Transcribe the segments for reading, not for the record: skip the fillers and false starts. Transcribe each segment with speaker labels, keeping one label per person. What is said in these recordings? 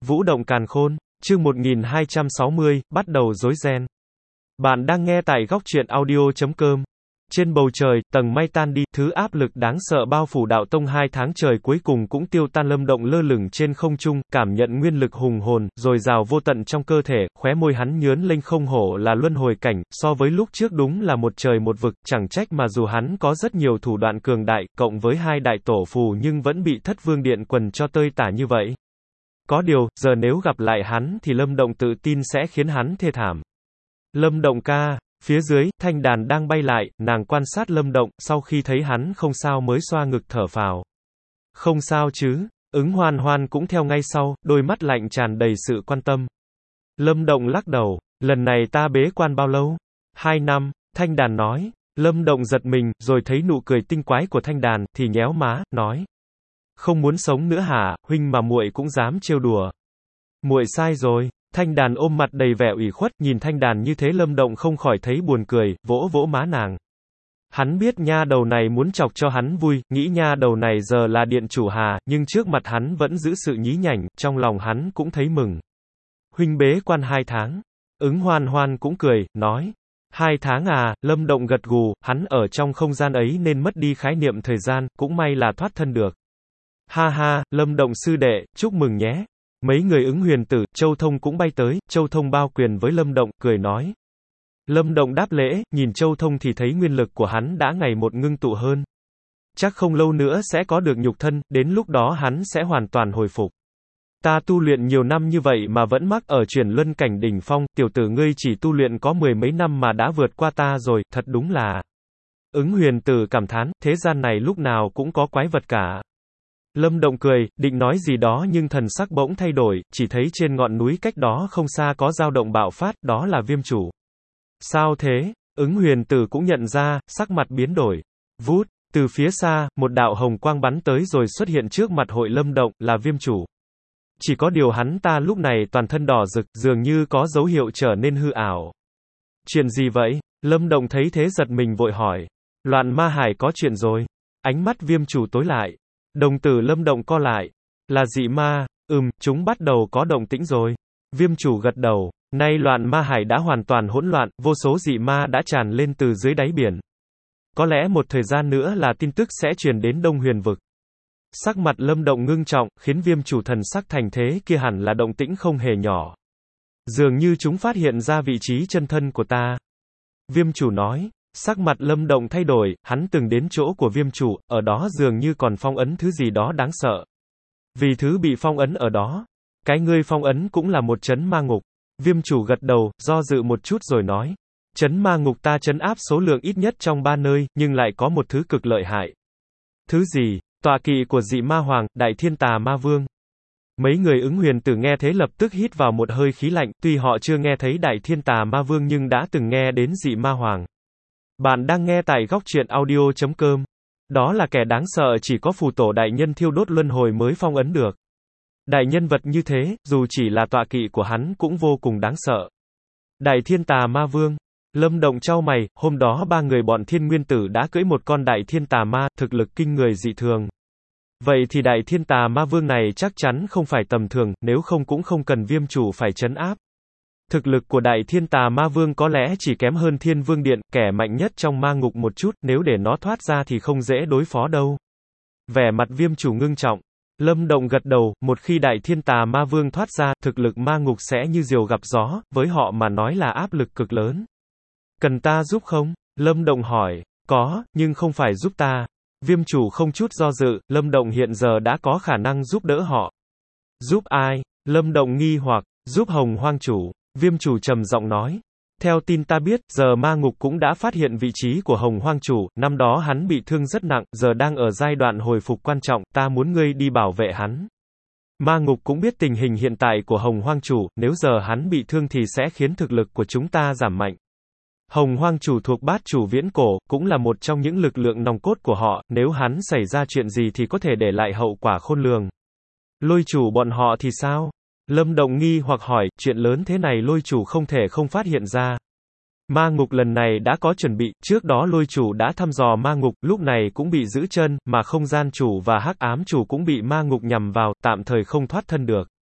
Speaker 1: Vũ động càn khôn, chương 1260, bắt đầu rối ren. Bạn đang nghe tại góc truyện audio.com. Trên bầu trời, tầng mây tan đi, thứ áp lực đáng sợ bao phủ đạo tông 2 tháng trời cuối cùng cũng tiêu tan. Lâm Động lơ lửng trên không trung, cảm nhận nguyên lực hùng hồn, dồi dào vô tận trong cơ thể, khóe môi hắn nhướn lên, không hổ là luân hồi cảnh, so với lúc trước đúng là một trời một vực, chẳng trách mà dù hắn có rất nhiều thủ đoạn cường đại, cộng với 2 đại tổ phù nhưng vẫn bị Thất Vương Điện quần cho tơi tả như vậy. Có điều, giờ nếu gặp lại hắn thì Lâm Động tự tin sẽ khiến hắn thê thảm. Lâm Động ca. Phía dưới, Thanh Đàn đang bay lại, nàng quan sát Lâm Động, sau khi thấy hắn không sao mới xoa ngực thở phào. Không sao chứ? Ứng Hoan Hoan cũng theo ngay sau, đôi mắt lạnh tràn đầy sự quan tâm. Lâm Động lắc đầu, lần này ta bế quan bao lâu? 2 năm, Thanh Đàn nói. Lâm Động giật mình, rồi thấy nụ cười tinh quái của Thanh Đàn, thì nhéo má, nói. Không muốn sống nữa hả, huynh mà muội cũng dám trêu đùa. Muội sai rồi. Thanh Đàn ôm mặt đầy vẻ ủy khuất, nhìn Thanh Đàn như thế Lâm Động không khỏi thấy buồn cười, vỗ vỗ má nàng. Hắn biết nha đầu này muốn chọc cho hắn vui, nghĩ nha đầu này giờ là điện chủ Hà, nhưng trước mặt hắn vẫn giữ sự nhí nhảnh, trong lòng hắn cũng thấy mừng. Huynh bế quan 2 tháng. Ứng Hoan Hoan cũng cười, nói. 2 tháng à, Lâm Động gật gù, hắn ở trong không gian ấy nên mất đi khái niệm thời gian, cũng may là thoát thân được. Ha ha, Lâm Động sư đệ, chúc mừng nhé. Mấy người Ứng Huyền Tử, Châu Thông cũng bay tới, Châu Thông bao quyền với Lâm Động, cười nói. Lâm Động đáp lễ, nhìn Châu Thông thì thấy nguyên lực của hắn đã ngày một ngưng tụ hơn. Chắc không lâu nữa sẽ có được nhục thân, đến lúc đó hắn sẽ hoàn toàn hồi phục. Ta tu luyện nhiều năm như vậy mà vẫn mắc ở chuyển luân cảnh đỉnh phong, tiểu tử ngươi chỉ tu luyện có 10 mấy năm mà đã vượt qua ta rồi, thật đúng là. Ứng Huyền Tử cảm thán, thế gian này lúc nào cũng có quái vật cả. Lâm Động cười, định nói gì đó nhưng thần sắc bỗng thay đổi, chỉ thấy trên ngọn núi cách đó không xa có dao động bạo phát, đó là Viêm Chủ. Sao thế? Ứng Huyền Tử cũng nhận ra, sắc mặt biến đổi. Vút, từ phía xa, một đạo hồng quang bắn tới rồi xuất hiện trước mặt hội Lâm Động, là Viêm Chủ. Chỉ có điều hắn ta lúc này toàn thân đỏ rực, dường như có dấu hiệu trở nên hư ảo. Chuyện gì vậy? Lâm Động thấy thế giật mình vội hỏi. Loạn Ma Hải có chuyện rồi. Ánh mắt Viêm Chủ tối lại. Đồng tử Lâm Động co lại. Là dị ma, chúng bắt đầu có động tĩnh rồi. Viêm Chủ gật đầu. Nay Loạn Ma Hải đã hoàn toàn hỗn loạn, vô số dị ma đã tràn lên từ dưới đáy biển. Có lẽ một thời gian nữa là tin tức sẽ truyền đến Đông Huyền Vực. Sắc mặt Lâm Động ngưng trọng, khiến Viêm Chủ thần sắc thành thế kia hẳn là động tĩnh không hề nhỏ. Dường như chúng phát hiện ra vị trí chân thân của ta. Viêm Chủ nói. Sắc mặt Lâm Động thay đổi, hắn từng đến chỗ của Viêm Chủ, ở đó dường như còn phong ấn thứ gì đó đáng sợ. Vì thứ bị phong ấn ở đó, cái ngươi phong ấn cũng là một trấn ma ngục. Viêm Chủ gật đầu, do dự một chút rồi nói. Trấn ma ngục ta trấn áp số lượng ít nhất trong 3 nơi, nhưng lại có một thứ cực lợi hại. Thứ gì? Tọa kỵ của dị ma hoàng, Đại Thiên Tà Ma Vương. Mấy người Ứng Huyền Tử nghe thế lập tức hít vào một hơi khí lạnh, tuy họ chưa nghe thấy Đại Thiên Tà Ma Vương nhưng đã từng nghe đến dị ma hoàng. Bạn đang nghe tại góc truyện audio.com. Đó là kẻ đáng sợ chỉ có phù tổ đại nhân thiêu đốt luân hồi mới phong ấn được. Đại nhân vật như thế, dù chỉ là tọa kỵ của hắn cũng vô cùng đáng sợ. Đại Thiên Tà Ma Vương. Lâm Động chau mày, hôm đó 3 người bọn Thiên Nguyên Tử đã cưỡi một con Đại Thiên Tà Ma, thực lực kinh người dị thường. Vậy thì Đại Thiên Tà Ma Vương này chắc chắn không phải tầm thường, nếu không cũng không cần Viêm Chủ phải trấn áp. Thực lực của Đại Thiên Tà Ma Vương có lẽ chỉ kém hơn Thiên Vương Điện, kẻ mạnh nhất trong ma ngục một chút, nếu để nó thoát ra thì không dễ đối phó đâu. Vẻ mặt Viêm Chủ ngưng trọng. Lâm Động gật đầu, một khi Đại Thiên Tà Ma Vương thoát ra, thực lực ma ngục sẽ như diều gặp gió, với họ mà nói là áp lực cực lớn. Cần ta giúp không? Lâm Động hỏi. Có, nhưng không phải giúp ta. Viêm Chủ không chút do dự, Lâm Động hiện giờ đã có khả năng giúp đỡ họ. Giúp ai? Lâm Động nghi hoặc. Giúp Hồng Hoang Chủ. Viêm Chủ trầm giọng nói. Theo tin ta biết, giờ ma ngục cũng đã phát hiện vị trí của Hồng Hoang Chủ, năm đó hắn bị thương rất nặng, giờ đang ở giai đoạn hồi phục quan trọng, ta muốn ngươi đi bảo vệ hắn. Ma ngục cũng biết tình hình hiện tại của Hồng Hoang Chủ, nếu giờ hắn bị thương thì sẽ khiến thực lực của chúng ta giảm mạnh. Hồng Hoang Chủ thuộc Bát Chủ Viễn Cổ, cũng là một trong những lực lượng nòng cốt của họ, nếu hắn xảy ra chuyện gì thì có thể để lại hậu quả khôn lường. Lôi Chủ bọn họ thì sao? Lâm Động nghi hoặc hỏi, chuyện lớn thế này Lôi Chủ không thể không phát hiện ra. Ma ngục lần này đã có chuẩn bị, trước đó Lôi Chủ đã thăm dò ma ngục, lúc này cũng bị giữ chân, mà Không Gian Chủ và Hắc Ám Chủ cũng bị ma ngục nhằm vào, tạm thời không thoát thân được.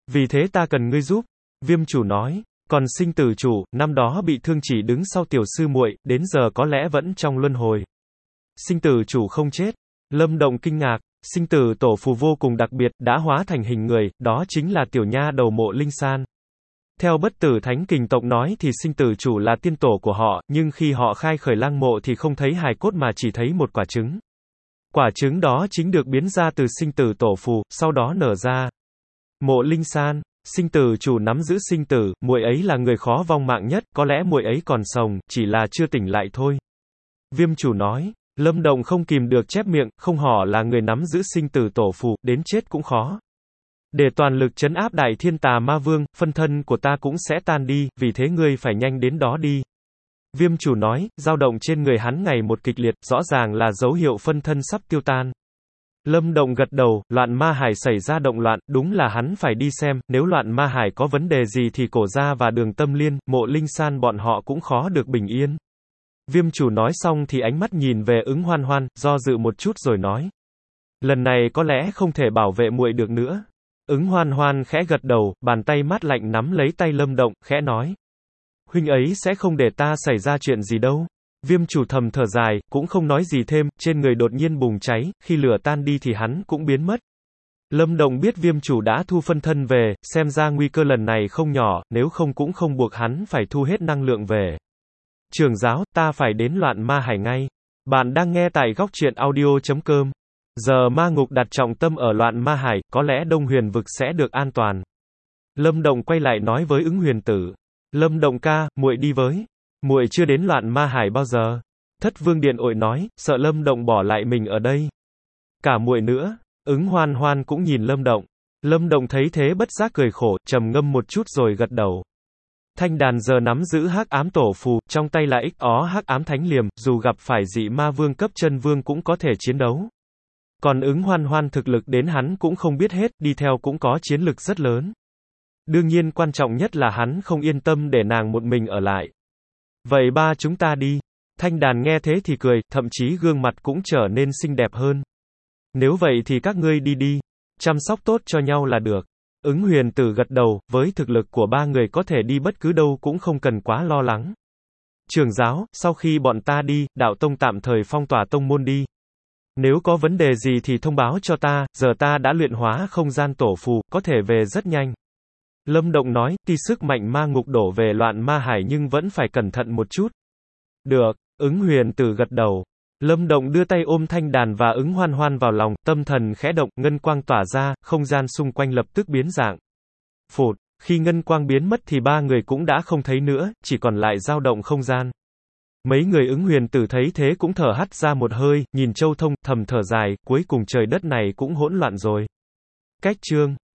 Speaker 1: Vì thế ta cần ngươi giúp. Viêm chủ nói. Còn sinh tử chủ, năm đó bị thương chỉ đứng sau tiểu sư muội, đến giờ có lẽ vẫn trong luân hồi. Sinh tử chủ không chết. Lâm Động kinh ngạc, sinh tử tổ phù vô cùng đặc biệt, đã hóa thành hình người, đó chính là tiểu nha đầu Mộ Linh San. Theo Bất Tử Thánh Kình tộc nói thì sinh tử chủ là tiên tổ của họ, nhưng khi họ khai khởi lang mộ thì không thấy hài cốt mà chỉ thấy một quả trứng. Quả trứng đó chính được biến ra từ sinh tử tổ phù, sau đó nở ra. Mộ Linh San, sinh tử chủ nắm giữ sinh tử, muội ấy là người khó vong mạng nhất, có lẽ muội ấy còn sống, chỉ là chưa tỉnh lại thôi. Viêm chủ nói. Lâm Động không kìm được chép miệng, không hổ là người nắm giữ sinh tử tổ phù, đến chết cũng khó. Để toàn lực trấn áp Đại Thiên Tà Ma Vương, phân thân của ta cũng sẽ tan đi, vì thế ngươi phải nhanh đến đó đi. Viêm chủ nói, dao động trên người hắn ngày một kịch liệt, rõ ràng là dấu hiệu phân thân sắp tiêu tan. Lâm Động gật đầu, loạn ma hải xảy ra động loạn, đúng là hắn phải đi xem, nếu loạn ma hải có vấn đề gì thì Cổ Gia và Đường Tâm Liên, Mộ Linh San bọn họ cũng khó được bình yên. Viêm chủ nói xong thì ánh mắt nhìn về Ứng Hoan Hoan, do dự một chút rồi nói. Lần này có lẽ không thể bảo vệ muội được nữa. Ứng Hoan Hoan khẽ gật đầu, bàn tay mát lạnh nắm lấy tay Lâm Động, khẽ nói. Huynh ấy sẽ không để ta xảy ra chuyện gì đâu. Viêm chủ thầm thở dài, cũng không nói gì thêm, trên người đột nhiên bùng cháy, khi lửa tan đi thì hắn cũng biến mất. Lâm Động biết viêm chủ đã thu phân thân về, xem ra nguy cơ lần này không nhỏ, nếu không cũng không buộc hắn phải thu hết năng lượng về. Trưởng giáo, ta phải đến loạn ma hải ngay. Bạn đang nghe tại góc truyện audio.com. Giờ ma ngục đặt trọng tâm ở loạn ma hải, có lẽ Đông Huyền vực sẽ được an toàn. Lâm Động quay lại nói với Ứng Huyền Tử. Lâm Động ca, muội đi với. Muội chưa đến loạn ma hải bao giờ. Thất Vương Điện Ội nói, sợ Lâm Động bỏ lại mình ở đây. Cả muội nữa. Ứng Hoan Hoan cũng nhìn Lâm Động. Lâm Động thấy thế bất giác cười khổ, trầm ngâm một chút rồi gật đầu. Thanh đàn giờ nắm giữ hắc ám tổ phù, trong tay là XO hắc ám thánh liềm, dù gặp phải dị ma vương cấp chân vương cũng có thể chiến đấu. Còn Ứng Hoan Hoan thực lực đến hắn cũng không biết hết, đi theo cũng có chiến lực rất lớn. Đương nhiên quan trọng nhất là hắn không yên tâm để nàng một mình ở lại. Vậy ba chúng ta đi. Thanh đàn nghe thế thì cười, thậm chí gương mặt cũng trở nên xinh đẹp hơn. Nếu vậy thì các ngươi đi đi. Chăm sóc tốt cho nhau là được. Ứng Huyền Tử gật đầu, với thực lực của ba người có thể đi bất cứ đâu cũng không cần quá lo lắng. Trưởng giáo, sau khi bọn ta đi, đạo tông tạm thời phong tỏa tông môn đi. Nếu có vấn đề gì thì thông báo cho ta, giờ ta đã luyện hóa không gian tổ phù, có thể về rất nhanh. Lâm Động nói, tuy sức mạnh ma ngục đổ về loạn ma hải nhưng vẫn phải cẩn thận một chút. Được, Ứng Huyền Tử gật đầu. Lâm Động đưa tay ôm Thanh đàn và Ứng Hoan Hoan vào lòng, tâm thần khẽ động, ngân quang tỏa ra, không gian xung quanh lập tức biến dạng. Phụt, khi ngân quang biến mất thì ba người cũng đã không thấy nữa, chỉ còn lại dao động không gian. Mấy người Ứng Huyền Tử thấy thế cũng thở hắt ra một hơi, nhìn Châu Thông, thầm thở dài, cuối cùng trời đất này cũng hỗn loạn rồi. Cách chương